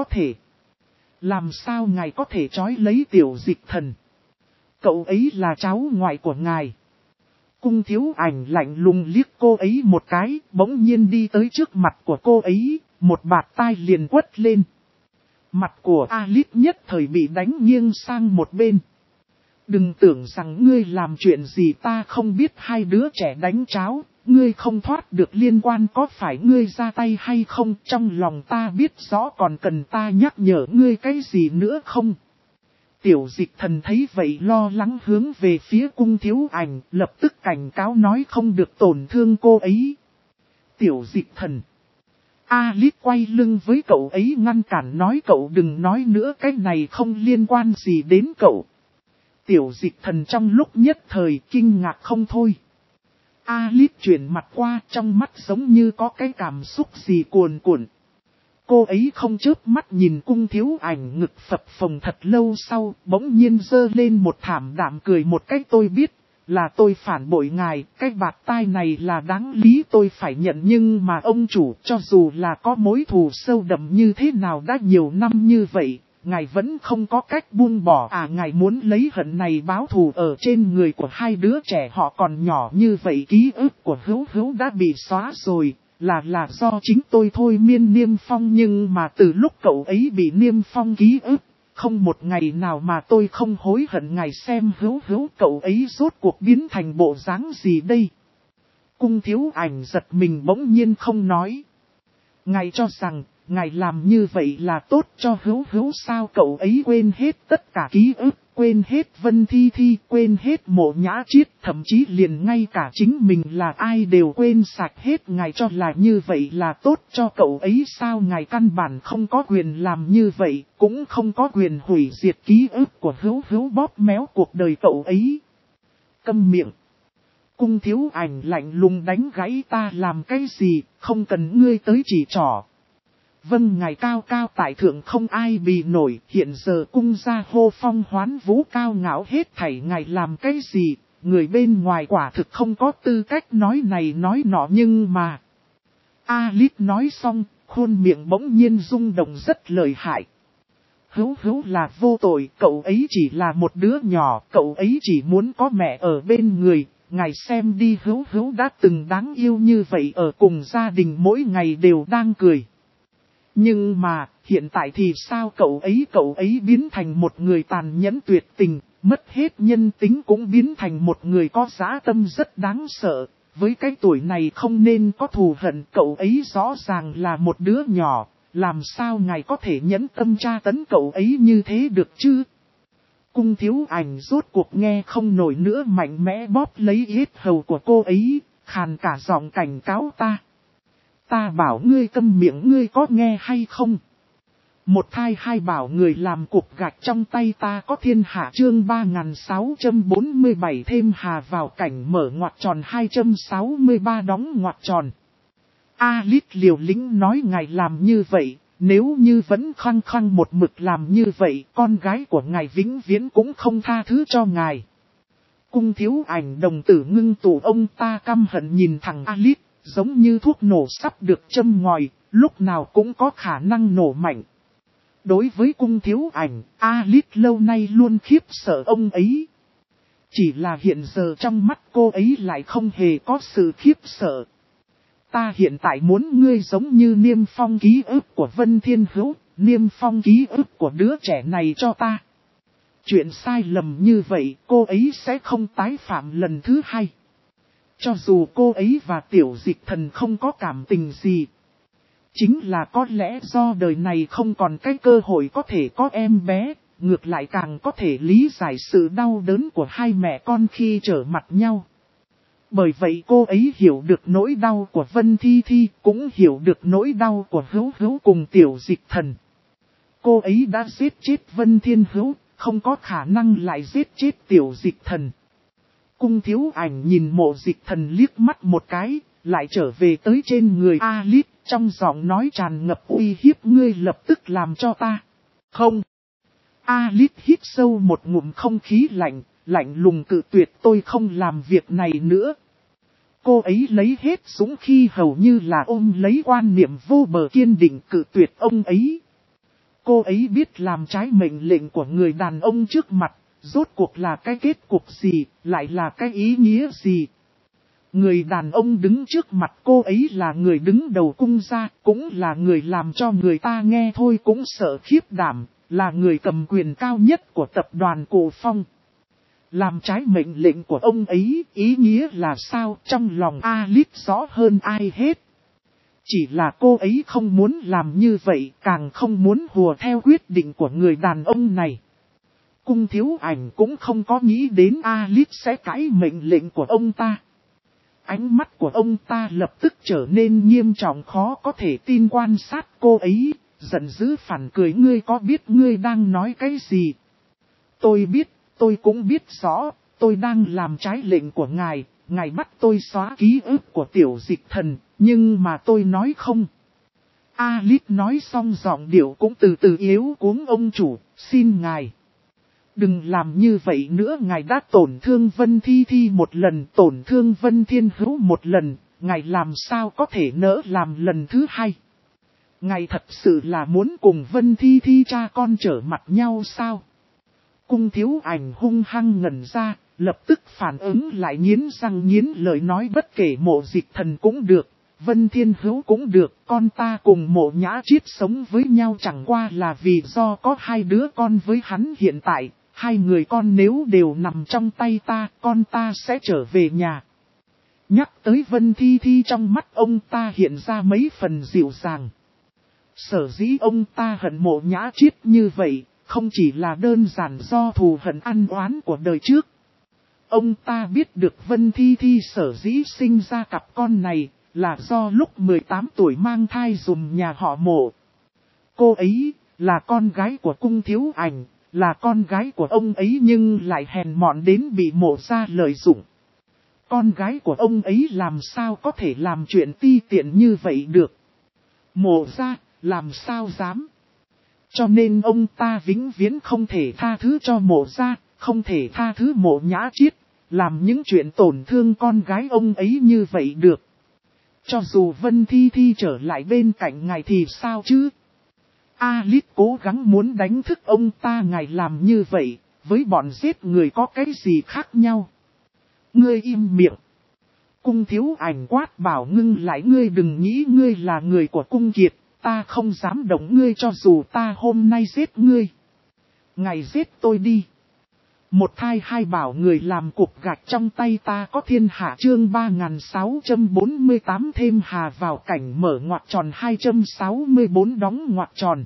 có thể trói lấy Tiểu Dịch Thần? Cậu ấy là cháu ngoại của ngài. Cung Thiếu Ảnh lạnh lùng liếc cô ấy một cái, bỗng nhiên đi tới trước mặt của cô ấy, một bạt tai liền quất lên. Mặt của Alice nhất thời bị đánh nghiêng sang một bên. Đừng tưởng rằng ngươi làm chuyện gì ta không biết, hai đứa trẻ đánh cháo, ngươi không thoát được liên quan, có phải ngươi ra tay hay không, trong lòng ta biết rõ, còn cần ta nhắc nhở ngươi cái gì nữa không? Tiểu Dịch Thần thấy vậy lo lắng hướng về phía Cung Thiếu Ảnh, lập tức cảnh cáo nói không được tổn thương cô ấy. Tiểu Dịch Thần. Alice quay lưng với cậu ấy ngăn cản nói cậu đừng nói nữa, cái này không liên quan gì đến cậu. Tiểu Dịch Thần trong lúc nhất thời kinh ngạc không thôi. Alice chuyển mặt qua, trong mắt giống như có cái cảm xúc gì cuồn cuộn. Cô ấy không chớp mắt nhìn Cung Thiếu Ảnh ngực phập phồng thật lâu sau, bỗng nhiên giơ lên một thảm đạm cười một cách, tôi biết, là tôi phản bội ngài, cái bạt tai này là đáng lý tôi phải nhận, nhưng mà ông chủ cho dù là có mối thù sâu đậm như thế nào đã nhiều năm như vậy, ngài vẫn không có cách buông bỏ à? Ngài muốn lấy hận này báo thù ở trên người của hai đứa trẻ họ còn nhỏ như vậy. Ký ức của Hữu Hữu đã bị xóa rồi, là do chính tôi thôi miên Niêm Phong. Nhưng mà từ lúc cậu ấy bị Niêm Phong ký ức, không một ngày nào mà tôi không hối hận. Ngài xem Hữu Hữu cậu ấy rốt cuộc biến thành bộ dáng gì đây? Cung Thiếu Ảnh giật mình bỗng nhiên không nói. Ngài cho rằng, ngài làm như vậy là tốt cho Hữu Hữu sao? Cậu ấy quên hết tất cả ký ức, quên hết Vân Thi Thi, quên hết Mộ Nhã Chiết, thậm chí liền ngay cả chính mình là ai đều quên sạch hết. Ngài cho là như vậy là tốt cho cậu ấy sao? Ngài căn bản không có quyền làm như vậy, cũng không có quyền hủy diệt ký ức của Hữu Hữu, bóp méo cuộc đời cậu ấy. Câm miệng! Cung Thiếu Ảnh lạnh lùng đánh gãy. Ta làm cái gì, không cần ngươi tới chỉ trỏ. Vâng, ngài cao cao tại thượng không ai bì nổi, hiện giờ cung gia hô phong hoán vũ cao ngạo hết thảy. Ngài làm cái gì, người bên ngoài quả thực không có tư cách nói này nói nọ. Nhưng mà Alice nói xong, khuôn miệng bỗng nhiên rung động rất lợi hại. Hữu Hữu là vô tội, cậu ấy chỉ là một đứa nhỏ, cậu ấy chỉ muốn có mẹ ở bên người. Ngài xem đi, Hữu Hữu đã từng đáng yêu như vậy, ở cùng gia đình mỗi ngày đều đang cười. Nhưng mà, hiện tại thì sao? Cậu ấy biến thành một người tàn nhẫn tuyệt tình, mất hết nhân tính, cũng biến thành một người có dã tâm rất đáng sợ. Với cái tuổi này không nên có thù hận, cậu ấy rõ ràng là một đứa nhỏ, làm sao ngài có thể nhẫn tâm tra tấn cậu ấy như thế được chứ? Cung Thiếu Ảnh rốt cuộc nghe không nổi nữa, mạnh mẽ bóp lấy yết hầu của cô ấy, khàn cả giọng cảnh cáo ta. Ta bảo ngươi câm miệng, ngươi có nghe hay không? Một thai hai bảo người làm cục gạch trong tay ta có thiên hạ. Chương 3647 thêm hà vào cảnh mở ngoặc tròn 263 đóng ngoặc tròn. Alice liều lĩnh nói ngài làm như vậy, nếu như vẫn khăng khăng một mực làm như vậy, con gái của ngài vĩnh viễn cũng không tha thứ cho ngài. Cung Thiếu Ảnh đồng tử ngưng tụ, ông ta căm hận nhìn thẳng Alice, giống như thuốc nổ sắp được châm ngòi, lúc nào cũng có khả năng nổ mạnh. Đối với Cung Thiếu Ảnh, Alice lâu nay luôn khiếp sợ ông ấy. Chỉ là hiện giờ trong mắt cô ấy lại không hề có sự khiếp sợ. Ta hiện tại muốn ngươi giống như niêm phong ký ức của Vân Thiên Hữu, niêm phong ký ức của đứa trẻ này cho ta. Chuyện sai lầm như vậy cô ấy sẽ không tái phạm lần thứ hai. Cho dù cô ấy và Tiểu Dịch Thần không có cảm tình gì. Chính là có lẽ do đời này không còn cái cơ hội có thể có em bé, ngược lại càng có thể lý giải sự đau đớn của hai mẹ con khi trở mặt nhau. Bởi vậy cô ấy hiểu được nỗi đau của Vân Thi Thi, cũng hiểu được nỗi đau của Hữu Hữu cùng Tiểu Dịch Thần. Cô ấy đã giết chết Vân Thiên Hữu, không có khả năng lại giết chết Tiểu Dịch Thần. Cung Thiếu Ảnh nhìn Mộ Dịch Thần liếc mắt một cái, lại trở về tới trên người Alice, trong giọng nói tràn ngập uy hiếp, ngươi lập tức làm cho ta. Không. Alice hít sâu một ngụm không khí lạnh, lạnh lùng cự tuyệt, tôi không làm việc này nữa. Cô ấy lấy hết dũng khí, hầu như là ôm lấy quan niệm vô bờ kiên định cự tuyệt ông ấy. Cô ấy biết làm trái mệnh lệnh của người đàn ông trước mặt, rốt cuộc là cái kết cục gì, lại là cái ý nghĩa gì. Người đàn ông đứng trước mặt cô ấy là người đứng đầu cung gia, cũng là người làm cho người ta nghe thôi cũng sợ khiếp đảm, là người cầm quyền cao nhất của tập đoàn Cổ Phong. Làm trái mệnh lệnh của ông ấy, ý nghĩa là sao? Trong lòng Alice rõ hơn ai hết. Chỉ là cô ấy không muốn làm như vậy, càng không muốn hùa theo quyết định của người đàn ông này. Cung Thiếu Ảnh cũng không có nghĩ đến Alice sẽ cãi mệnh lệnh của ông ta. Ánh mắt của ông ta lập tức trở nên nghiêm trọng, khó có thể tin quan sát cô ấy, giận dữ phản cười, ngươi có biết ngươi đang nói cái gì? Tôi biết, tôi cũng biết rõ, tôi đang làm trái lệnh của ngài, ngài bắt tôi xóa ký ức của Tiểu Dịch Thần, nhưng mà tôi nói không. Alice nói xong giọng điệu cũng từ từ yếu cuống, ông chủ, xin ngài. Đừng làm như vậy nữa, ngài đã tổn thương Vân Thi Thi một lần, tổn thương Vân Thiên Hữu một lần, ngài làm sao có thể nỡ làm lần thứ hai. Ngài thật sự là muốn cùng Vân Thi Thi cha con trở mặt nhau sao? Cung Thiếu Ảnh hung hăng ngẩn ra, lập tức phản ứng lại nghiến răng nghiến lợi nói bất kể Mộ Dịch Thần cũng được, Vân Thiên Hữu cũng được, con ta cùng Mộ Nhã Chiết sống với nhau chẳng qua là vì do có hai đứa con với hắn hiện tại, hai người con nếu đều nằm trong tay ta, con ta sẽ trở về nhà. Nhắc tới Vân Thi Thi trong mắt ông ta hiện ra mấy phần dịu dàng. Sở dĩ ông ta hận Mộ Nhã Chiết như vậy, không chỉ là đơn giản do thù hận ăn oán của đời trước. Ông ta biết được Vân Thi Thi sở dĩ sinh ra cặp con này, là do lúc 18 tuổi mang thai dùm nhà họ Mộ. Cô ấy là con gái của Cung Thiếu Ảnh, là con gái của ông ấy nhưng lại hèn mọn đến bị Mộ gia lợi dụng. Con gái của ông ấy làm sao có thể làm chuyện ti tiện như vậy được. Mộ gia làm sao dám. Cho nên ông ta vĩnh viễn không thể tha thứ cho Mộ gia, không thể tha thứ Mộ Nhã Chiết, làm những chuyện tổn thương con gái ông ấy như vậy được. Cho dù Vân Thi Thi trở lại bên cạnh ngài thì sao chứ? Alice cố gắng muốn đánh thức ông ta, ngài làm như vậy, với bọn giết người có cái gì khác nhau? Ngươi im miệng. Cung Thiếu Ảnh quát bảo ngưng lại, ngươi đừng nghĩ ngươi là người của Cung Kiệt, ta không dám động ngươi cho dù ta hôm nay giết ngươi. Ngài giết tôi đi. Một thai hai bảo người làm cục gạch trong tay ta có thiên hạ chương 3648 thêm hà vào cảnh mở ngoặc tròn 264 đóng ngoặc tròn.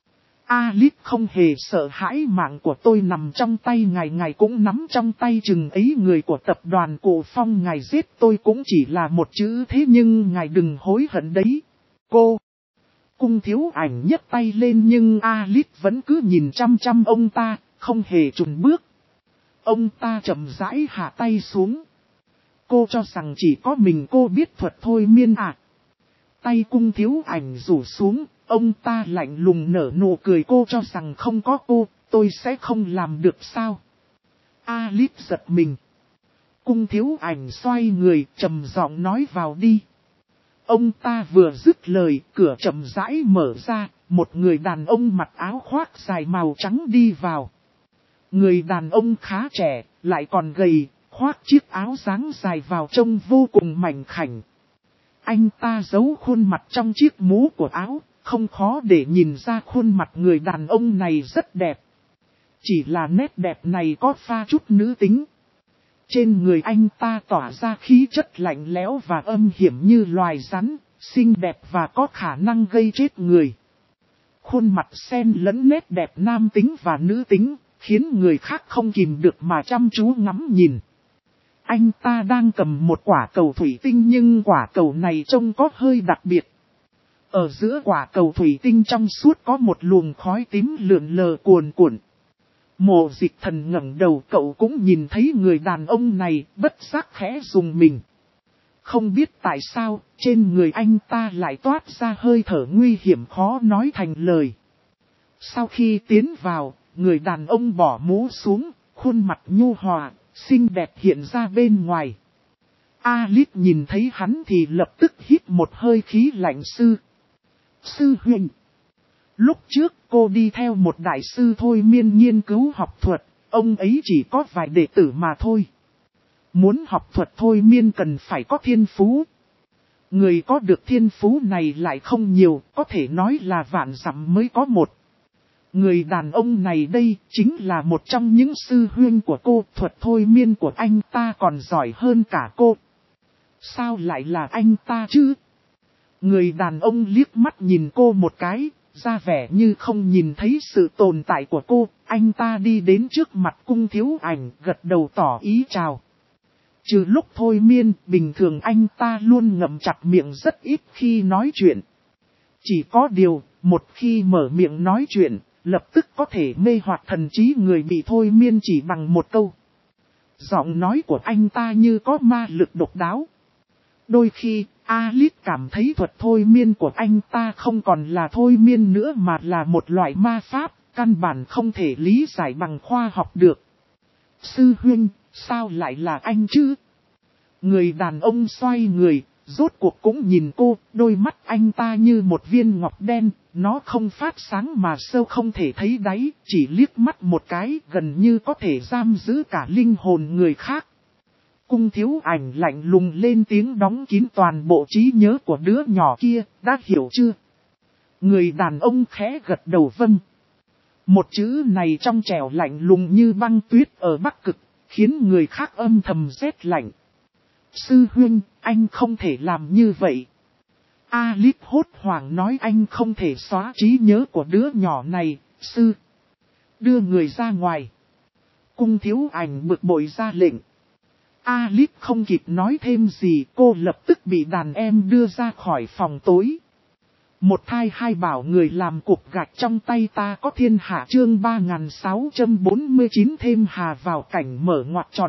Alice không hề sợ hãi, mạng của tôi nằm trong tay ngài, ngài cũng nắm trong tay chừng ấy người của tập đoàn Cổ Phong, ngài giết tôi cũng chỉ là một chữ thế nhưng ngài đừng hối hận đấy. Cô! Cung Thiếu Ảnh nhấc tay lên nhưng Alice vẫn cứ nhìn chăm chăm ông ta, không hề chùn bước. Ông ta chậm rãi hạ tay xuống. Cô cho rằng chỉ có mình cô biết thuật thôi miên à? Tay Cung Thiếu Ảnh rủ xuống, ông ta lạnh lùng nở nụ cười, cô cho rằng không có cô, tôi sẽ không làm được sao? Alice giật mình. Cung Thiếu Ảnh xoay người, trầm giọng nói vào đi. Ông ta vừa dứt lời, cửa chậm rãi mở ra, một người đàn ông mặc áo khoác dài màu trắng đi vào. Người đàn ông khá trẻ, lại còn gầy, khoác chiếc áo dáng dài vào trông vô cùng mảnh khảnh. Anh ta giấu khuôn mặt trong chiếc mũ của áo, không khó để nhìn ra khuôn mặt người đàn ông này rất đẹp. Chỉ là nét đẹp này có pha chút nữ tính. Trên người anh ta tỏa ra khí chất lạnh lẽo và âm hiểm như loài rắn, xinh đẹp và có khả năng gây chết người. Khuôn mặt xen lẫn nét đẹp nam tính và nữ tính, khiến người khác không kìm được mà chăm chú ngắm nhìn. Anh ta đang cầm một quả cầu thủy tinh nhưng quả cầu này trông có hơi đặc biệt. Ở giữa quả cầu thủy tinh trong suốt có một luồng khói tím lượn lờ cuồn cuộn. Mộ Dịch Thần ngẩng đầu, cậu cũng nhìn thấy người đàn ông này, bất giác khẽ rùng mình. Không biết tại sao, trên người anh ta lại toát ra hơi thở nguy hiểm khó nói thành lời. Sau khi tiến vào, người đàn ông bỏ mũ xuống, khuôn mặt nhu hòa, xinh đẹp hiện ra bên ngoài. Alice nhìn thấy hắn thì lập tức hít một hơi khí lạnh. Sư huynh. Lúc trước cô đi theo một đại sư thôi miên nghiên cứu học thuật, ông ấy chỉ có vài đệ tử mà thôi. Muốn học thuật thôi miên cần phải có thiên phú. Người có được thiên phú này lại không nhiều, có thể nói là vạn dặm mới có một. Người đàn ông này đây chính là một trong những sư huynh của cô, thuật thôi miên của anh ta còn giỏi hơn cả cô. Sao lại là anh ta chứ? Người đàn ông liếc mắt nhìn cô một cái, ra vẻ như không nhìn thấy sự tồn tại của cô, anh ta đi đến trước mặt Cung Thiếu Ảnh, gật đầu tỏ ý chào. Trừ lúc thôi miên, bình thường anh ta luôn ngậm chặt miệng rất ít khi nói chuyện. Chỉ có điều, một khi mở miệng nói chuyện, lập tức có thể mê hoặc thần trí người bị thôi miên chỉ bằng một câu. Giọng nói của anh ta như có ma lực độc đáo. Đôi khi, Alice cảm thấy thuật thôi miên của anh ta không còn là thôi miên nữa mà là một loại ma pháp, căn bản không thể lý giải bằng khoa học được. Sư huynh, sao lại là anh chứ? Người đàn ông xoay người, rốt cuộc cũng nhìn cô, đôi mắt anh ta như một viên ngọc đen, nó không phát sáng mà sâu không thể thấy đáy, chỉ liếc mắt một cái gần như có thể giam giữ cả linh hồn người khác. Cung Thiếu Ảnh lạnh lùng lên tiếng đóng kín toàn bộ trí nhớ của đứa nhỏ kia, đã hiểu chưa? Người đàn ông khẽ gật đầu vâng. Một chữ này trong trẻo lạnh lùng như băng tuyết ở Bắc Cực, khiến người khác âm thầm rét lạnh. Sư huynh, anh không thể làm như vậy. Alip hốt hoảng nói anh không thể xóa trí nhớ của đứa nhỏ này, sư. Đưa người ra ngoài. Cung Thiếu Ảnh bực bội ra lệnh. Alip không kịp nói thêm gì, cô lập tức bị đàn em đưa ra khỏi phòng tối. Một thai hai bảo người làm cục gạch trong tay ta có thiên hạ chương 3649 thêm hà vào cảnh mở ngoặc tròn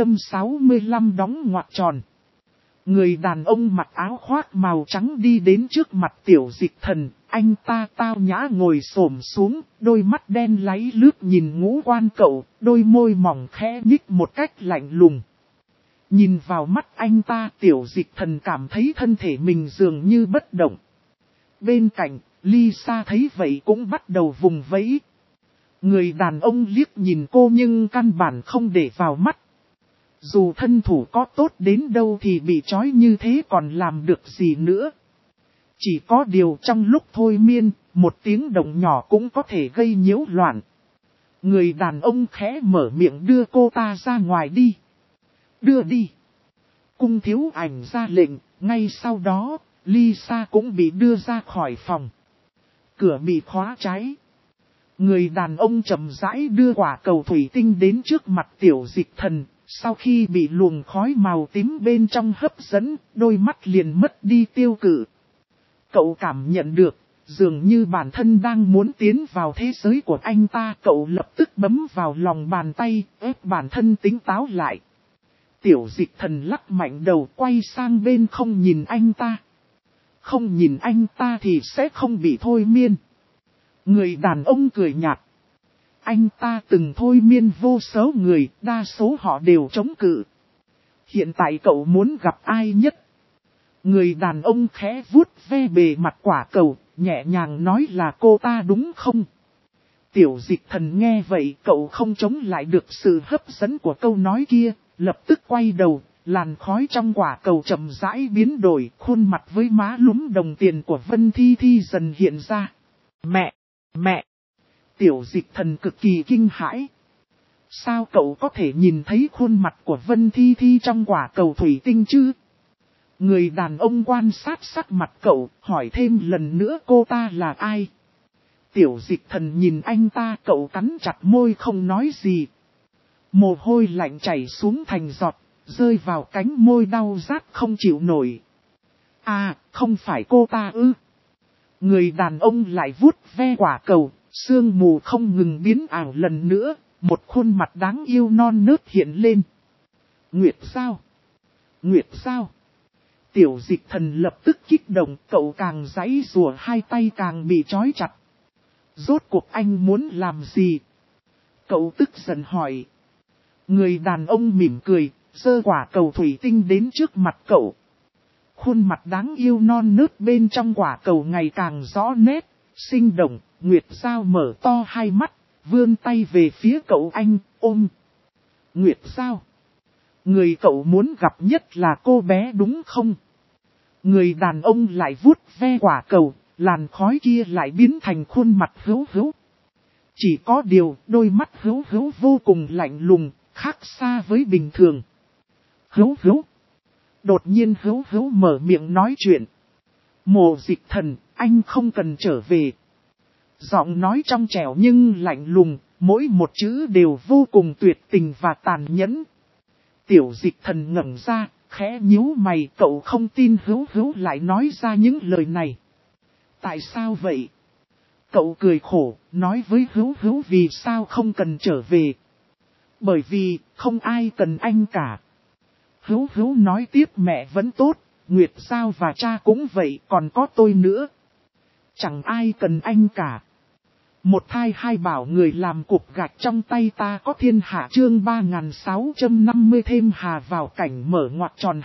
265 đóng ngoặc tròn. Người đàn ông mặc áo khoác màu trắng đi đến trước mặt Tiểu Dịch Thần, anh ta tao nhã ngồi xổm xuống, đôi mắt đen láy lướt nhìn Ngũ Quan cậu, đôi môi mỏng khẽ nhích một cách lạnh lùng. Nhìn vào mắt anh ta, Tiểu Dịch Thần cảm thấy thân thể mình dường như bất động. Bên cạnh, Lisa thấy vậy cũng bắt đầu vùng vẫy. Người đàn ông liếc nhìn cô nhưng căn bản không để vào mắt. Dù thân thủ có tốt đến đâu thì bị trói như thế còn làm được gì nữa. Chỉ có điều trong lúc thôi miên, một tiếng động nhỏ cũng có thể gây nhiễu loạn. Người đàn ông khẽ mở miệng đưa cô ta ra ngoài đi. Đưa đi. Cung Thiếu Ảnh ra lệnh, ngay sau đó, Lisa cũng bị đưa ra khỏi phòng. Cửa bị khóa trái. Người đàn ông chậm rãi đưa quả cầu thủy tinh đến trước mặt Tiểu Dịch Thần. Sau khi bị luồng khói màu tím bên trong hấp dẫn, đôi mắt liền mất đi tiêu cự. Cậu cảm nhận được, dường như bản thân đang muốn tiến vào thế giới của anh ta. Cậu lập tức bấm vào lòng bàn tay, ép bản thân tỉnh táo lại. Tiểu Dịch Thần lắc mạnh đầu quay sang bên không nhìn anh ta. Không nhìn anh ta thì sẽ không bị thôi miên. Người đàn ông cười nhạt. Anh ta từng thôi miên vô số người, đa số họ đều chống cự. Hiện tại cậu muốn gặp ai nhất? Người đàn ông khẽ vuốt ve bề mặt quả cầu, nhẹ nhàng nói là cô ta đúng không? Tiểu Dịch Thần nghe vậy, cậu không chống lại được sự hấp dẫn của câu nói kia, lập tức quay đầu, làn khói trong quả cầu chậm rãi biến đổi, khuôn mặt với má lúm đồng tiền của Vân Thi Thi dần hiện ra. Mẹ! Tiểu Dịch Thần cực kỳ kinh hãi. Sao cậu có thể nhìn thấy khuôn mặt của Vân Thi Thi trong quả cầu thủy tinh chứ? Người đàn ông quan sát sắc mặt cậu, hỏi thêm lần nữa cô ta là ai? Tiểu Dịch Thần nhìn anh ta, cậu cắn chặt môi không nói gì. Mồ hôi lạnh chảy xuống thành giọt, rơi vào cánh môi đau rát không chịu nổi. À, không phải cô ta ư? Người đàn ông lại vuốt ve quả cầu, sương mù không ngừng biến ảo lần nữa, một khuôn mặt đáng yêu non nớt hiện lên. Nguyệt sao? Nguyệt sao? Tiểu Dịch Thần lập tức kích động, cậu càng giãy giụa, hai tay càng bị trói chặt. Rốt cuộc anh muốn làm gì? Cậu tức giận hỏi. Người đàn ông mỉm cười, giơ quả cầu thủy tinh đến trước mặt cậu. Khuôn mặt đáng yêu non nớt bên trong quả cầu ngày càng rõ nét, sinh động. Nguyệt Giao mở to hai mắt, vươn tay về phía cậu anh, ôm. Nguyệt Giao, người cậu muốn gặp nhất là cô bé đúng không? Người đàn ông lại vuốt ve quả cầu, làn khói kia lại biến thành khuôn mặt hữu hữu. Chỉ có điều, đôi mắt hữu hữu vô cùng lạnh lùng, khác xa với bình thường. Hữu hữu. Đột nhiên hữu hữu mở miệng nói chuyện. Mộ Dịch Thần, anh không cần trở về. Giọng nói trong trẻo nhưng lạnh lùng, mỗi một chữ đều vô cùng tuyệt tình và tàn nhẫn. Tiểu Dịch Thần ngẩng ra, khẽ nhíu mày, cậu không tin hữu hữu lại nói ra những lời này. Tại sao vậy? Cậu cười khổ, nói với hữu hữu vì sao không cần trở về. Bởi vì, không ai cần anh cả. Hữu hữu nói tiếp mẹ vẫn tốt, Nguyệt Giao và cha cũng vậy, còn có tôi nữa. Chẳng ai cần anh cả. Một thai hai bảo người làm cục gạch trong tay ta có thiên hạ chương 3650 thêm hà vào cảnh mở ngoặc tròn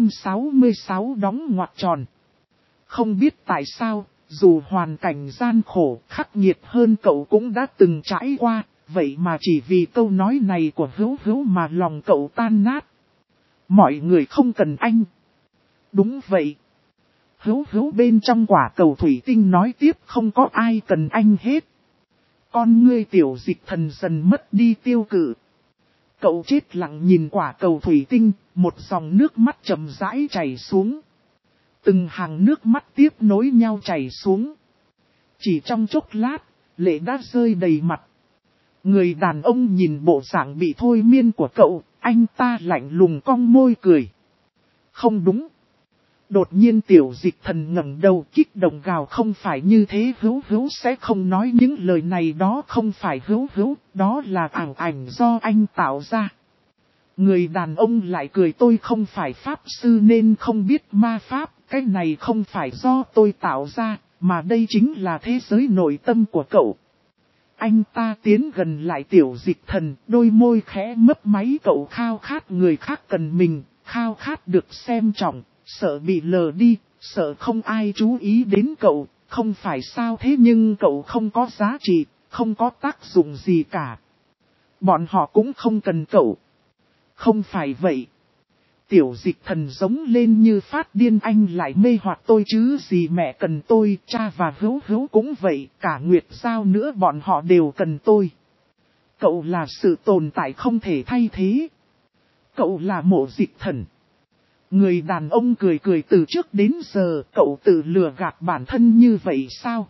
266 đóng ngoặc tròn. Không biết tại sao, dù hoàn cảnh gian khổ khắc nghiệt hơn cậu cũng đã từng trải qua, vậy mà chỉ vì câu nói này của Hữu Hữu mà lòng cậu tan nát. Mọi người không cần anh. Đúng vậy. Hữu Hữu bên trong quả cầu thủy tinh nói tiếp không có ai cần anh hết. Con ngươi Tiểu Dịch Thần dần mất đi tiêu cự. Cậu chết lặng nhìn quả cầu thủy tinh, một dòng nước mắt chậm rãi chảy xuống. Từng hàng nước mắt tiếp nối nhau chảy xuống. Chỉ trong chốc lát, lệ đã rơi đầy mặt. Người đàn ông nhìn bộ dạng bị thôi miên của cậu, anh ta lạnh lùng cong môi cười. Không đúng. Đột nhiên Tiểu Dịch Thần ngẩng đầu kích động gào không phải như thế, Hữu Hữu sẽ không nói những lời này, đó không phải Hữu Hữu, đó là ảo ảnh do anh tạo ra. Người đàn ông lại cười, tôi không phải pháp sư nên không biết ma pháp, cái này không phải do tôi tạo ra, mà đây chính là thế giới nội tâm của cậu. Anh ta tiến gần lại Tiểu Dịch Thần, đôi môi khẽ mấp máy, cậu khao khát người khác cần mình, khao khát được xem trọng. Sợ bị lờ đi, sợ không ai chú ý đến cậu, không phải sao thế nhưng cậu không có giá trị, không có tác dụng gì cả. Bọn họ cũng không cần cậu. Không phải vậy. Tiểu Dịch Thần giống lên như phát điên, anh lại mê hoặc tôi chứ gì, mẹ cần tôi, cha và Hữu Hữu cũng vậy, cả Nguyệt Giao nữa bọn họ đều cần tôi. Cậu là sự tồn tại không thể thay thế. Cậu là Mộ Dịch Thần. Người đàn ông cười cười, từ trước đến giờ cậu tự lừa gạt bản thân như vậy sao?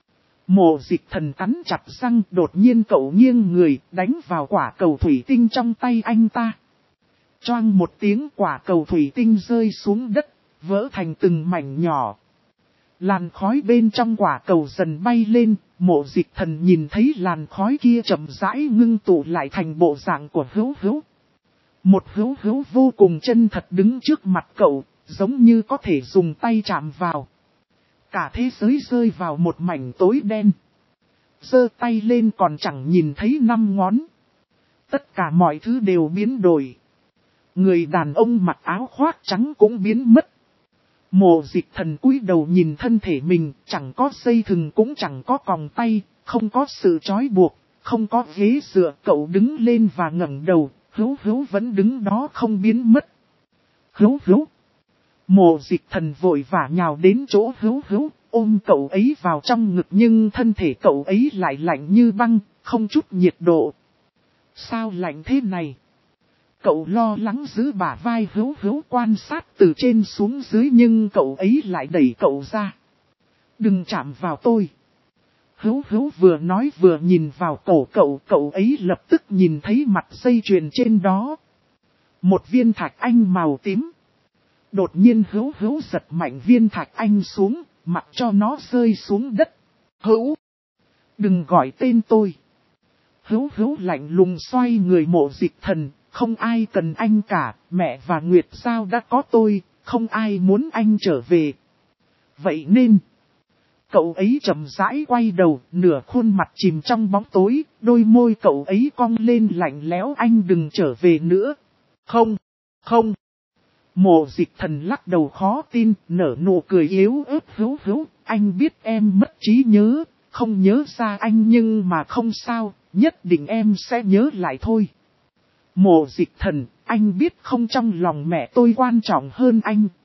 Mộ Dịch Thần cắn chặt răng, đột nhiên cậu nghiêng người đánh vào quả cầu thủy tinh trong tay anh ta. Choang một tiếng, quả cầu thủy tinh rơi xuống đất, vỡ thành từng mảnh nhỏ. Làn khói bên trong quả cầu dần bay lên, Mộ Dịch Thần nhìn thấy làn khói kia chậm rãi ngưng tụ lại thành bộ dạng của Hữu Hữu. Một Hữu Hữu vô cùng chân thật đứng trước mặt cậu, giống như có thể dùng tay chạm vào. Cả thế giới rơi vào một mảnh tối đen. Giơ tay lên còn chẳng nhìn thấy 5 ngón. Tất cả mọi thứ đều biến đổi. Người đàn ông mặc áo khoác trắng cũng biến mất. Mộ Dịch Thần cúi đầu nhìn thân thể mình, chẳng có dây thừng cũng chẳng có còng tay, không có sự trói buộc, không có ghế dựa. Cậu đứng lên và ngẩng đầu. Hữu Hữu vẫn đứng đó không biến mất. Hữu Hữu. Mộ Dịch Thần vội vã nhào đến chỗ Hữu Hữu, ôm cậu ấy vào trong ngực, nhưng thân thể cậu ấy lại lạnh như băng, không chút nhiệt độ. Sao lạnh thế này? Cậu lo lắng giữ bả vai Hữu Hữu quan sát từ trên xuống dưới, nhưng cậu ấy lại đẩy cậu ra. Đừng chạm vào tôi. Hữu Hữu vừa nói vừa nhìn vào cổ cậu, cậu ấy lập tức nhìn thấy mặt dây chuyền trên đó. Một viên thạch anh màu tím. Đột nhiên Hữu Hữu giật mạnh viên thạch anh xuống, mặc cho nó rơi xuống đất. Hữu, đừng gọi tên tôi. Hữu Hữu lạnh lùng xoay người. Mộ Dịch Thần, không ai cần anh cả, mẹ và Nguyệt Giao đã có tôi, không ai muốn anh trở về. Vậy nên... Cậu ấy chậm rãi quay đầu, nửa khuôn mặt chìm trong bóng tối, đôi môi cậu ấy cong lên lạnh lẽo, anh đừng trở về nữa. Không, không. Mộ Dịch Thần lắc đầu khó tin, nở nụ cười yếu ớt. Hữu Hữu, anh biết em mất trí nhớ, không nhớ ra anh nhưng mà không sao, nhất định em sẽ nhớ lại thôi. Mộ Dịch Thần, anh biết không, trong lòng mẹ tôi quan trọng hơn anh.